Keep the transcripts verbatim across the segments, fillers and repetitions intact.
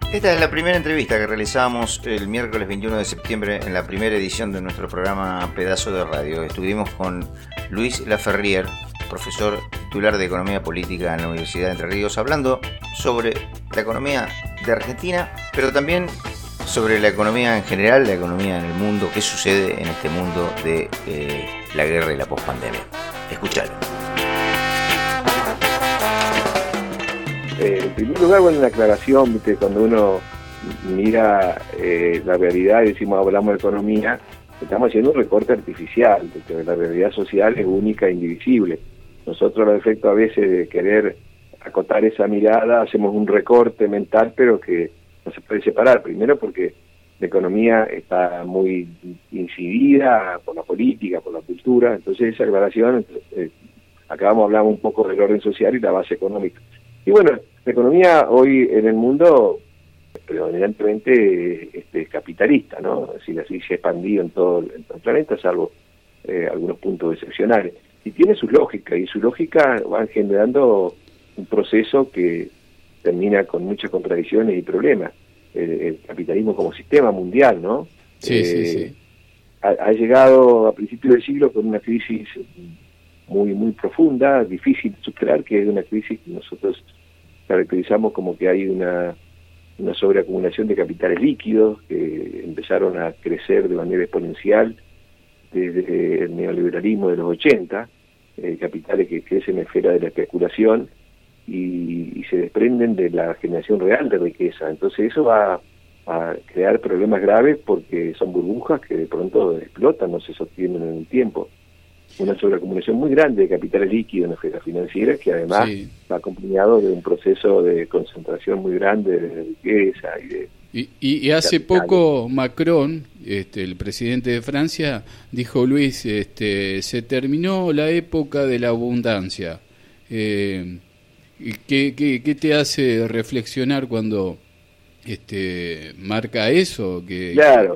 Esta es la primera entrevista que realizamos el miércoles veintiuno de septiembre en la primera edición de nuestro programa Pedazo de Radio. Estuvimos con Luis Laferriere, profesor titular de Economía Política en la Universidad de Entre Ríos, hablando sobre la economía de Argentina, pero también sobre la economía en general, la economía en el mundo, qué sucede en este mundo de eh, la guerra y la pospandemia. Escuchalo. Eh, en primer lugar, bueno, una aclaración, ¿viste? Cuando uno mira eh, la realidad y decimos hablamos de economía, estamos haciendo un recorte artificial, porque la realidad social es única e indivisible. Nosotros, al efecto a veces de querer acotar esa mirada, hacemos un recorte mental, pero que no se puede separar. Primero porque la economía está muy incidida por la política, por la cultura, entonces esa aclaración, eh, acá vamos a hablar un poco del orden social y la base económica. Y bueno, la economía hoy en el mundo predominantemente este, capitalista, ¿no? Es decir, así se ha expandido en todo, en todo el planeta, salvo eh, algunos puntos excepcionales. Y tiene su lógica, y su lógica van generando un proceso que termina con muchas contradicciones y problemas. El, el capitalismo como sistema mundial, ¿no? Sí, eh, sí, sí. Ha, ha llegado a principios del siglo con una crisis muy muy profunda, difícil de superar, que es una crisis que nosotros caracterizamos como que hay una, una sobreacumulación de capitales líquidos que empezaron a crecer de manera exponencial desde el neoliberalismo de los ochenta, eh, capitales que crecen en esfera de la especulación y, y se desprenden de la generación real de riqueza. Entonces eso va a crear problemas graves porque son burbujas que de pronto explotan, no se sostienen en el tiempo. Una sobreacumulación muy grande de capitales líquidos en la esfera financiera que además Sí. va acompañado de un proceso de concentración muy grande de riqueza y de... Y, y, y hace capitales. poco Macron, este, el presidente de Francia, dijo, Luis, este, se terminó la época de la abundancia. Eh, ¿y qué, qué, ¿Qué te hace reflexionar cuando este, marca eso? Que, Claro.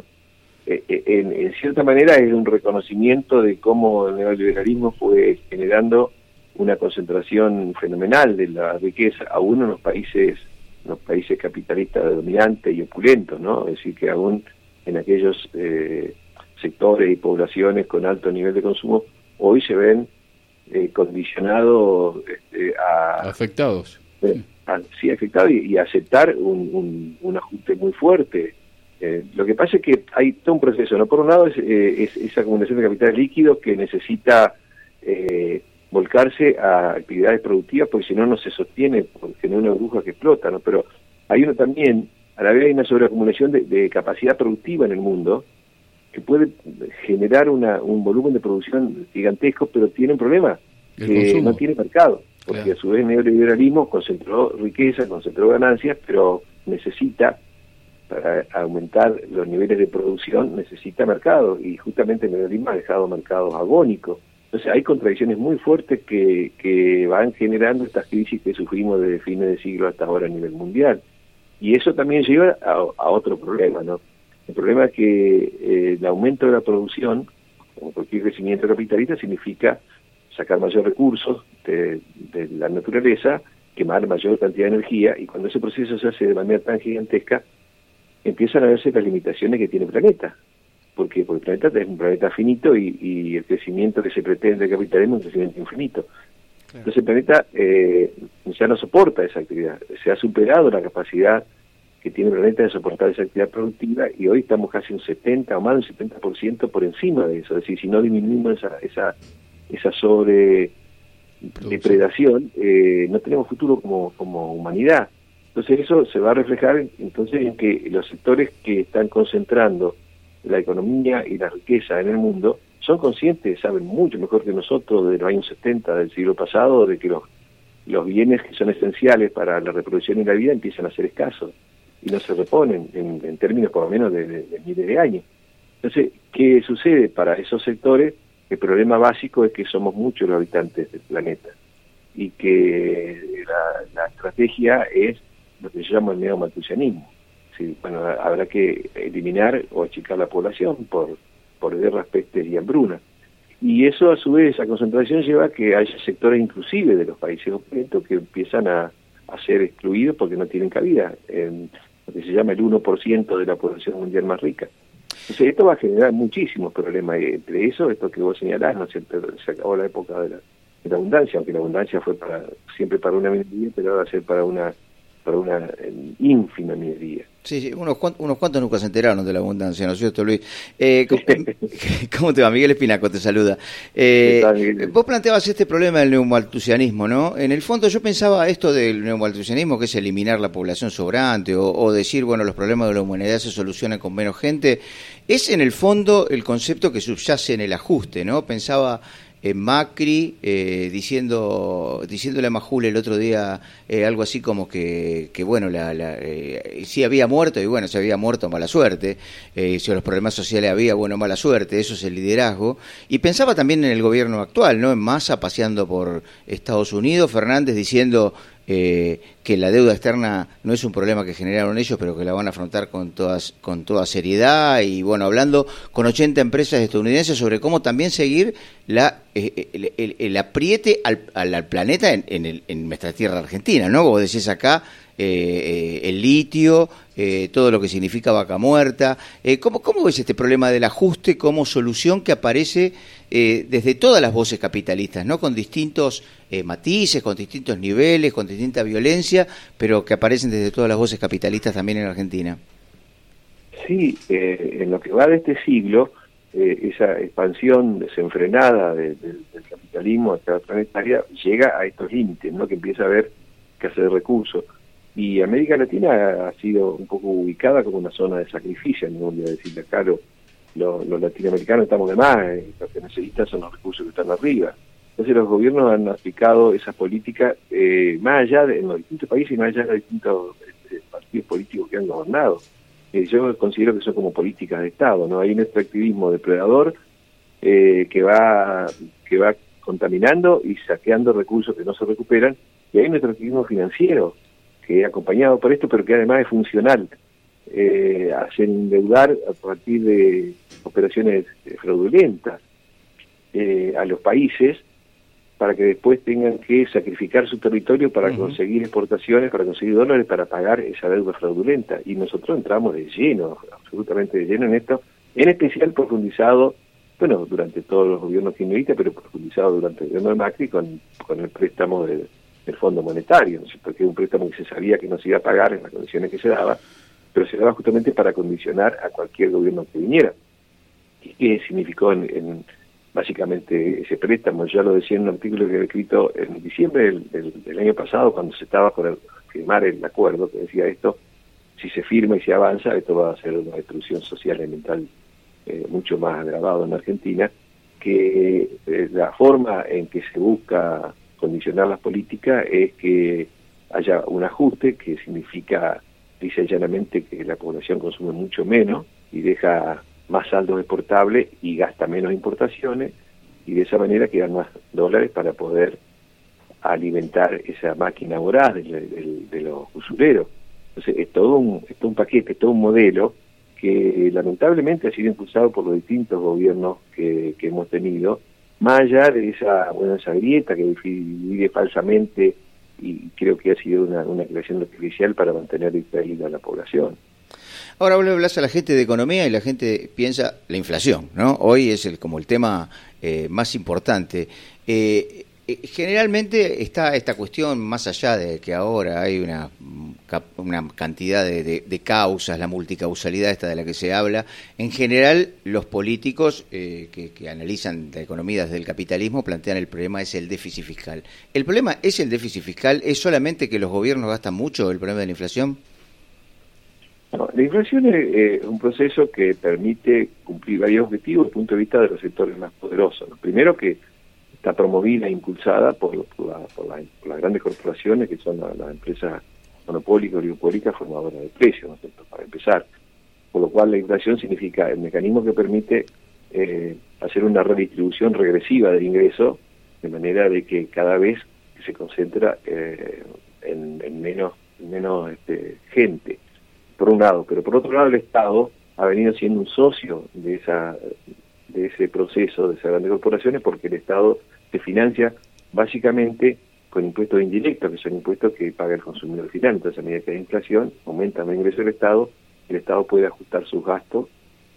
En, en cierta manera es un reconocimiento de cómo el neoliberalismo fue generando una concentración fenomenal de la riqueza, aún en los países, en los países capitalistas dominantes y opulentos, ¿no? Es decir, que aún en aquellos eh, sectores y poblaciones con alto nivel de consumo, hoy se ven eh, condicionados este, a... afectados. Eh, a sí, afectados y, y aceptar un, un, un ajuste muy fuerte. Eh, lo que pasa es que hay todo un proceso, ¿no? Por un lado es, eh, es esa acumulación de capitales líquidos que necesita eh, volcarse a actividades productivas porque si no, no se sostiene, porque no es una burbuja que explota, ¿no? Pero hay uno también, a la vez hay una sobreacumulación de, de capacidad productiva en el mundo que puede generar una, un volumen de producción gigantesco, pero tiene un problema, El que consumo. no tiene mercado, porque Claro. a su vez el neoliberalismo concentró riqueza, concentró ganancias, pero necesita, para aumentar los niveles de producción, necesita mercado, y justamente el neoliberalismo ha dejado mercados agónicos. Entonces hay contradicciones muy fuertes que, que van generando estas crisis que sufrimos desde fines de siglo hasta ahora a nivel mundial. Y eso también lleva a, a otro problema, ¿no? El problema es que eh, el aumento de la producción, como cualquier crecimiento capitalista, significa sacar mayor recursos de, de la naturaleza, quemar mayor cantidad de energía, y cuando ese proceso se hace de manera tan gigantesca, empiezan a verse las limitaciones que tiene el planeta. ¿Por qué? Porque el planeta es un planeta finito y, y el crecimiento que se pretende del capitalismo es un crecimiento infinito. Claro. Entonces el planeta eh, ya no soporta esa actividad. Se ha superado la capacidad que tiene el planeta de soportar esa actividad productiva y hoy estamos casi un setenta o más del setenta por ciento por encima de eso. Es decir, si no disminuimos esa, esa, esa sobre depredación, eh, no tenemos futuro como, como humanidad. Entonces eso se va a reflejar entonces en que los sectores que están concentrando la economía y la riqueza en el mundo son conscientes, saben mucho mejor que nosotros de los años setenta del siglo pasado, de que los, los bienes que son esenciales para la reproducción y la vida empiezan a ser escasos y no se reponen en, en términos por lo menos de, de, de miles de años. Entonces, ¿qué sucede para esos sectores? El problema básico es que somos muchos los habitantes del planeta y que la, la estrategia es lo que se llama el neomalthusianismo. Sí, bueno, habrá que eliminar o achicar la población por, por guerras, pestes y hambruna. Y eso, a su vez, esa concentración lleva a que haya sectores inclusive de los países opulentos que empiezan a, a ser excluidos porque no tienen cabida. En, lo que se llama el uno por ciento de la población mundial más rica. Entonces esto va a generar muchísimos problemas, entre eso, esto que vos señalás, ¿no es cierto? Se acabó la época de la, de la abundancia, aunque la abundancia fue para siempre para una minoría, pero ahora va a ser para una para una ínfima minoría. Sí, sí, unos cuantos, unos cuantos nunca se enteraron de la abundancia, ¿no es cierto, Luis? Eh, ¿cómo, ¿Cómo te va? Miguel Espinaco te saluda. Eh, tal, vos planteabas este problema del neumaltusianismo, ¿no? En el fondo yo pensaba esto del neumaltusianismo, que es eliminar la población sobrante, o, o decir, bueno, los problemas de la humanidad se solucionan con menos gente, es en el fondo el concepto que subyace en el ajuste, ¿no? Pensaba en Macri eh, diciendo diciéndole a Majul el otro día eh, algo así como que, que bueno, la, la, eh, sí había muerto, y bueno, se había muerto, mala suerte, eh, si los problemas sociales había, bueno, mala suerte, eso es el liderazgo. Y pensaba también en el gobierno actual, ¿no? En Massa paseando por Estados Unidos, Fernández diciendo eh, que la deuda externa no es un problema que generaron ellos, pero que la van a afrontar con todas con toda seriedad, y bueno, hablando con ochenta empresas estadounidenses sobre cómo también seguir la eh, el, el, el apriete al, al, al planeta en, en, el, en nuestra tierra argentina, ¿no? Vos decís acá eh, el litio, eh, todo lo que significa vaca muerta. Eh, ¿cómo, ¿Cómo ves este problema del ajuste como solución que aparece eh, desde todas las voces capitalistas, ¿no? Con distintos eh, matices, con distintos niveles, con distinta violencia, pero que aparecen desde todas las voces capitalistas también en Argentina? Sí, eh, en lo que va de este siglo, eh, esa expansión desenfrenada de, de, del capitalismo a escala planetaria llega a estos límites, ¿no? Que empieza a haber escasez de recursos. Y América Latina ha sido un poco ubicada como una zona de sacrificio, no voy a decirle acá, lo, lo, los latinoamericanos estamos de más, eh, lo que necesitan son los recursos que están arriba. Entonces los gobiernos han aplicado esas políticas eh, más allá de en los distintos países y más allá de los distintos eh, partidos políticos que han gobernado. Eh, yo considero que son como políticas de Estado, ¿no? Hay un extractivismo depredador eh, que va que va contaminando y saqueando recursos que no se recuperan, y hay un extractivismo financiero que es acompañado por esto, pero que además es funcional. Eh, hacen endeudar a partir de operaciones fraudulentas eh, a los países para que después tengan que sacrificar su territorio para uh-huh. conseguir exportaciones, para conseguir dólares, para pagar esa deuda fraudulenta. Y nosotros entramos de lleno, absolutamente de lleno en esto, en especial profundizado, bueno, durante todos los gobiernos kirchneristas, pero profundizado durante el gobierno de Macri con, con el préstamo de del Fondo Monetario, ¿no? Porque es un préstamo que se sabía que no se iba a pagar en las condiciones que se daba, pero se daba justamente para condicionar a cualquier gobierno que viniera. ¿Y qué significó en, en básicamente ese préstamo? Ya lo decía en un artículo que he escrito en diciembre del, del, del año pasado, cuando se estaba por firmar el acuerdo, que decía esto: si se firma y se avanza, esto va a ser una destrucción social y mental eh, mucho más agravado en Argentina, que eh, la forma en que se busca condicionar las políticas es que haya un ajuste, que significa, dice llanamente, que la población consume mucho menos y deja más saldos exportables y gasta menos importaciones, y de esa manera quedan más dólares para poder alimentar esa máquina voraz de, de, de los usureros. Entonces es todo un, es todo un paquete, es todo un modelo que lamentablemente ha sido impulsado por los distintos gobiernos que, que hemos tenido, más allá de esa, bueno, esa grieta que divide falsamente, y creo que ha sido una, una creación artificial para mantener distraída a la población. Ahora vos le hablas a la gente de economía y la gente piensa la inflación, ¿no? Hoy es el como el tema eh, más importante. Eh, eh, generalmente está esta cuestión, más allá de que ahora hay una, una cantidad de, de, de causas, la multicausalidad esta de la que se habla, en general los políticos eh, que, que analizan la economía desde el capitalismo plantean el problema es el déficit fiscal. ¿El problema es el déficit fiscal? ¿Es solamente que los gobiernos gastan mucho el problema de la inflación? No, la inflación es eh, un proceso que permite cumplir varios objetivos desde el punto de vista de los sectores más poderosos, ¿no? Primero, que está promovida e impulsada por, por, la, por, la, por las grandes corporaciones, que son las, las empresas monopólicas, oligopólicas, formadoras de precios, ¿no es cierto?, para empezar. Por lo cual la inflación significa el mecanismo que permite eh, hacer una redistribución regresiva del ingreso, de manera de que cada vez se concentra eh, en, en menos, en menos este, gente, por un lado. Pero por otro lado, el Estado ha venido siendo un socio de esa de ese proceso, de esas grandes corporaciones, porque el Estado se financia básicamente con impuestos indirectos, que son impuestos que paga el consumidor final. Entonces, a medida que hay inflación, aumenta el ingreso del Estado, el Estado puede ajustar sus gastos,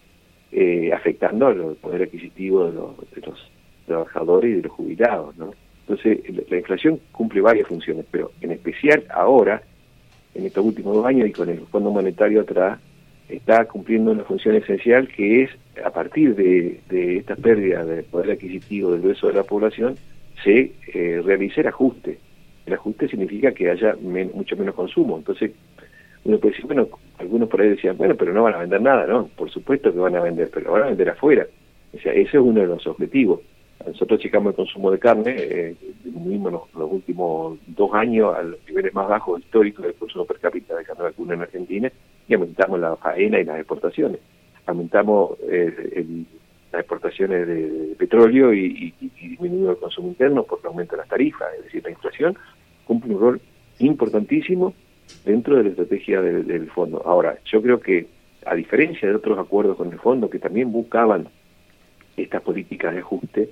eh, afectando el poder adquisitivo de los, de los trabajadores y de los jubilados, ¿no? Entonces, la inflación cumple varias funciones, pero en especial ahora, en estos últimos dos años y con el Fondo Monetario atrás, está cumpliendo una función esencial, que es, a partir de, de esta pérdida de poder adquisitivo del grueso de la población, se eh, realice el ajuste. El ajuste significa que haya men mucho menos consumo. Entonces, uno puede decir, bueno, algunos por ahí decían, bueno, pero no van a vender nada, ¿no? Por supuesto que van a vender, pero van a vender afuera. O sea, ese es uno de los objetivos. Nosotros checamos el consumo de carne, eh, disminuimos los, los últimos dos años a los niveles más bajos históricos del consumo per cápita de carne vacuna en Argentina, y aumentamos la faena y las exportaciones. Aumentamos eh, el, las exportaciones de, de petróleo y, y, y disminuyó el consumo interno porque aumenta las tarifas. Es decir, la inflación cumple un rol importantísimo dentro de la estrategia del, del fondo. Ahora, yo creo que, a diferencia de otros acuerdos con el fondo que también buscaban estas políticas de ajuste,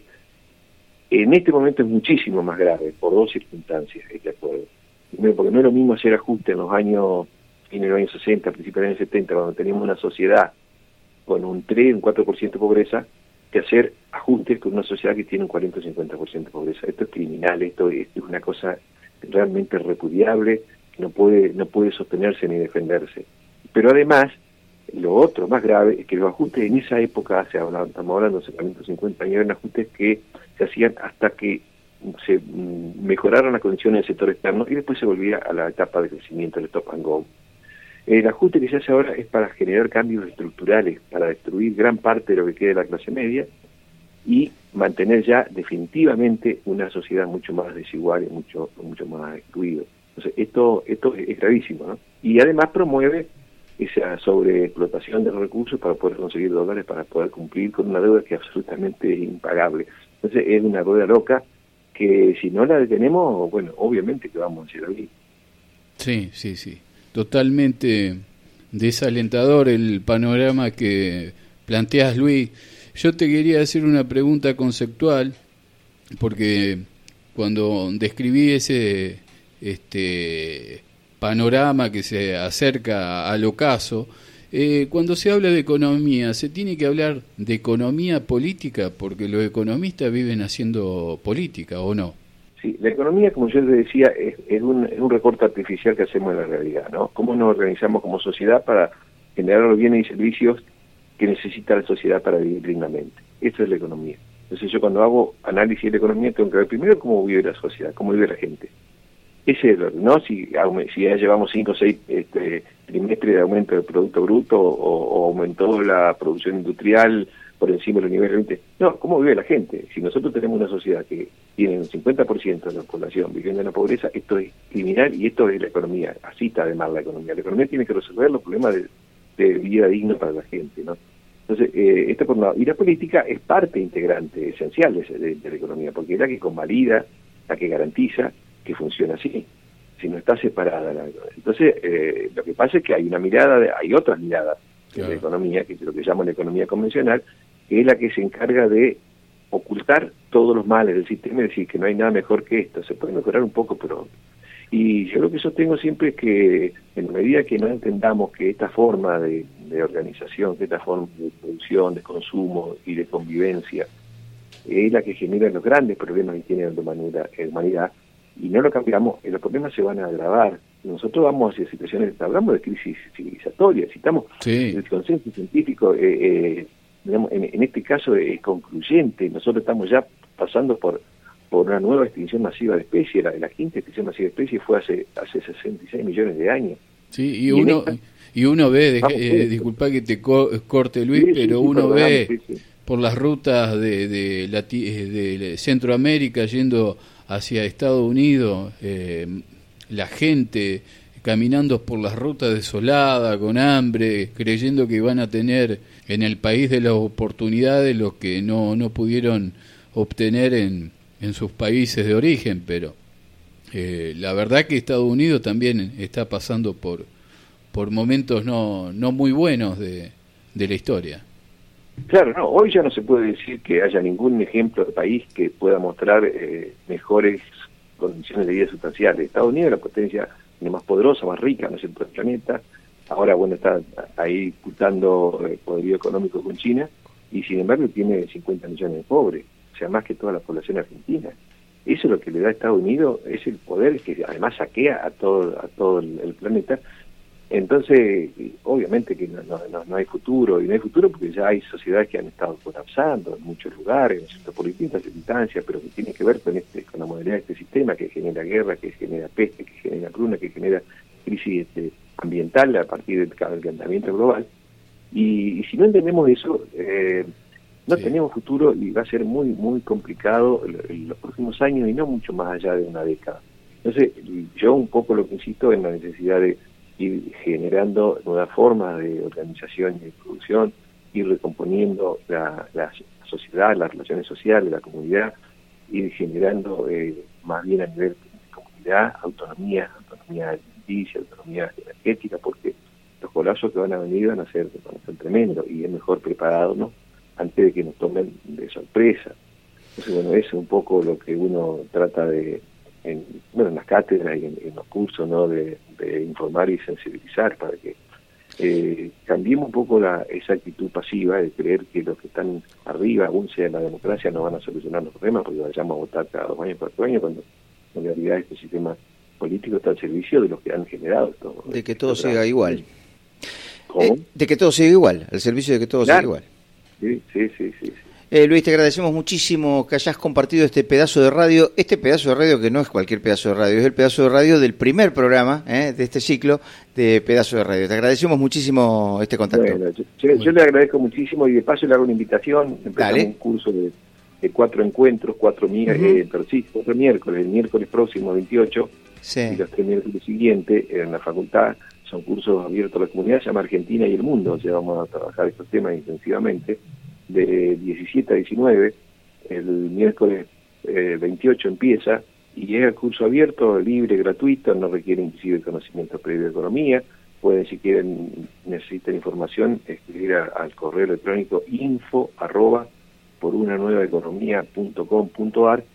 en este momento es muchísimo más grave por dos circunstancias este acuerdo. Primero, porque no es lo mismo hacer ajuste en los años, en los años sesenta, principios de los años setenta, cuando teníamos una sociedad con un tres, un cuatro por ciento de pobreza, que hacer ajustes con una sociedad que tiene un cuarenta o cincuenta por ciento de pobreza. Esto es criminal, esto es, esto es una cosa realmente repudiable, que no puede, no puede sostenerse ni defenderse. Pero además, lo otro más grave es que los ajustes en esa época, se habla, estamos hablando de cuarenta o cincuenta años, eran ajustes que se hacían hasta que se mm, mejoraron las condiciones del sector externo y después se volvía a la etapa de crecimiento del stop and go. El ajuste que se hace ahora es para generar cambios estructurales, para destruir gran parte de lo que queda de la clase media y mantener ya definitivamente una sociedad mucho más desigual y mucho mucho más excluida. Entonces, esto esto es gravísimo, ¿no? Y además promueve esa sobreexplotación de los recursos para poder conseguir dólares, para poder cumplir con una deuda que es absolutamente impagable. Entonces, es una rueda loca que si no la detenemos, bueno, obviamente que vamos a hacer ahí. Sí, sí, sí. Totalmente desalentador el panorama que planteas, Luis. Yo te quería hacer una pregunta conceptual, porque cuando describí ese este panorama que se acerca al ocaso, eh, cuando se habla de economía, se tiene que hablar de economía política, porque los economistas viven haciendo política, ¿o no? Sí, la economía, como yo les decía, es, es, un, es un recorte artificial que hacemos en la realidad, ¿no? ¿Cómo nos organizamos como sociedad para generar los bienes y servicios que necesita la sociedad para vivir dignamente? Esa es la economía. Entonces yo cuando hago análisis de la economía tengo que ver primero cómo vive la sociedad, cómo vive la gente. Ese es el, ¿no? Si, si ya llevamos cinco o seis este, trimestres de aumento del Producto Bruto o, o aumentó la producción industrial por encima de los niveles veinte. No, ¿cómo vive la gente? Si nosotros tenemos una sociedad que tiene un cincuenta por ciento de la población viviendo en la pobreza, esto es criminal y esto es la economía. Así está además la economía. La economía tiene que resolver los problemas de, de vida digna para la gente, ¿no? Entonces, eh, esto por un lado. Y la política es parte integrante, esencial de, de, de la economía, porque es la que convalida, la que garantiza que funciona así, si no está separada la economía. Entonces, eh, lo que pasa es que hay una mirada, de, hay otras miradas de claro. la economía, que es lo que llaman la economía convencional, que es la que se encarga de ocultar todos los males del sistema y decir que no hay nada mejor que esto. Se puede mejorar un poco, pero... Y yo lo que sostengo siempre es que, en medida que no entendamos que esta forma de, de organización, que esta forma de producción, de consumo y de convivencia es la que genera los grandes problemas que tiene la humanidad, la humanidad y no lo cambiamos, los problemas se van a agravar. Nosotros vamos hacia situaciones, hablamos de crisis civilizatoria, citamos sí. el consenso científico, eh, eh, digamos, en, en este caso es concluyente. Nosotros estamos ya pasando por por una nueva extinción masiva de especies. La, la quinta extinción masiva de especies fue hace hace sesenta y seis millones de años. Sí, y, y uno esta, y uno ve, de, eh, disculpa que te co corte, Luis, sí, pero sí, uno ve sí, sí. por las rutas de, de, de, de Centroamérica yendo hacia Estados Unidos, eh, la gente caminando por las rutas desoladas, con hambre, creyendo que van a tener en el país de las oportunidades lo que no, no pudieron obtener en, en sus países de origen, pero eh, la verdad que Estados Unidos también está pasando por, por momentos no, no muy buenos de, de la historia. Claro, no, hoy ya no se puede decir que haya ningún ejemplo de país que pueda mostrar eh, mejores condiciones de vida sustanciales. Estados Unidos es la potencia más poderosa, más rica, ¿no es cierto?, del planeta. Ahora, bueno, está ahí disputando eh, poderío económico con China, y sin embargo tiene cincuenta millones de pobres, o sea, más que toda la población argentina. Eso es lo que le da a Estados Unidos, es el poder que además saquea a todo a todo el, el planeta. Entonces, obviamente que no, no, no hay futuro, y no hay futuro porque ya hay sociedades que han estado colapsando en muchos lugares, ¿no es cierto?, por distintas circunstancias, pero que tiene que ver con este con la modalidad de este sistema que genera guerra, que genera peste, que genera hambruna, que genera crisis este, ambiental a partir del calentamiento global. Y, y si no entendemos eso, eh, no sí. tenemos futuro, y va a ser muy muy complicado en, en los próximos años, y no mucho más allá de una década. Entonces, yo un poco lo que insisto en la necesidad de ir generando nuevas formas de organización y de producción, ir recomponiendo la, la sociedad, las relaciones sociales, la comunidad, ir generando eh, más bien a nivel de comunidad autonomía, autonomía alimenticia, autonomía energética, porque los colapsos que van a venir van a ser, van a ser tremendos, y es mejor prepararnos antes de que nos tomen de sorpresa. Entonces, bueno, eso es un poco lo que uno trata de, en, bueno, en las cátedras y en, en los cursos, ¿no?, de, de informar y sensibilizar para que eh, cambiemos un poco la, esa actitud pasiva de creer que los que están arriba, aún sea en la democracia, no van a solucionar los problemas porque vayamos a votar cada dos años, cuatro años, cuando en realidad este sistema político está al servicio de los que han generado esto. De que todo siga igual. ¿Cómo? Eh, de que todo siga igual, al servicio de que todo claro. siga igual. Sí, sí, sí, sí. Eh, Luis, te agradecemos muchísimo que hayas compartido este pedazo de radio, este pedazo de radio que no es cualquier pedazo de radio, es el pedazo de radio del primer programa eh, de este ciclo de pedazo de radio. Te agradecemos muchísimo este contacto. Bueno, yo, yo, bueno. yo le agradezco muchísimo, y de paso le hago una invitación. Empezamos Dale. un curso de, de cuatro encuentros, cuatro, mi- uh-huh. eh, pero sí, cuatro miércoles, el miércoles próximo veintiocho sí. y los tres miércoles siguientes en la facultad. Son cursos abiertos a la comunidad, se llama Argentina y el Mundo, o sea, vamos a trabajar estos temas intensivamente, de diecisiete a diecinueve, el miércoles eh, veintiocho empieza, y es el curso abierto, libre, gratuito, no requiere inclusive conocimiento previo de economía. Pueden, si quieren, necesitan información, escribir a, al correo electrónico info arroba por una nueva economía punto com punto ar,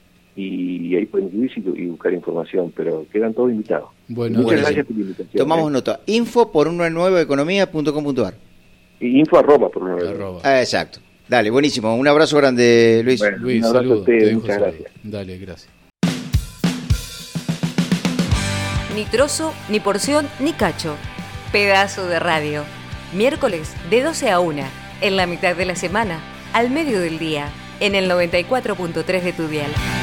y ahí pueden inscribirse y, y buscar información, pero quedan todos invitados. Bueno, muchas bueno, gracias por la invitación. Tomamos ¿eh? nota. Info por una nueva economía punto com punto ar. Y info arroba por una nueva. Arroba. Ah, exacto. Dale, buenísimo. Un abrazo grande, Luis. Bueno, Luis, un abrazo saludo. a ustedes, Te dejo muchas saludo. gracias. Dale, gracias. Ni trozo, ni porción, ni cacho. Pedazo de radio. Miércoles de doce a una, en la mitad de la semana, al medio del día, en el noventa y cuatro punto tres de tu dial.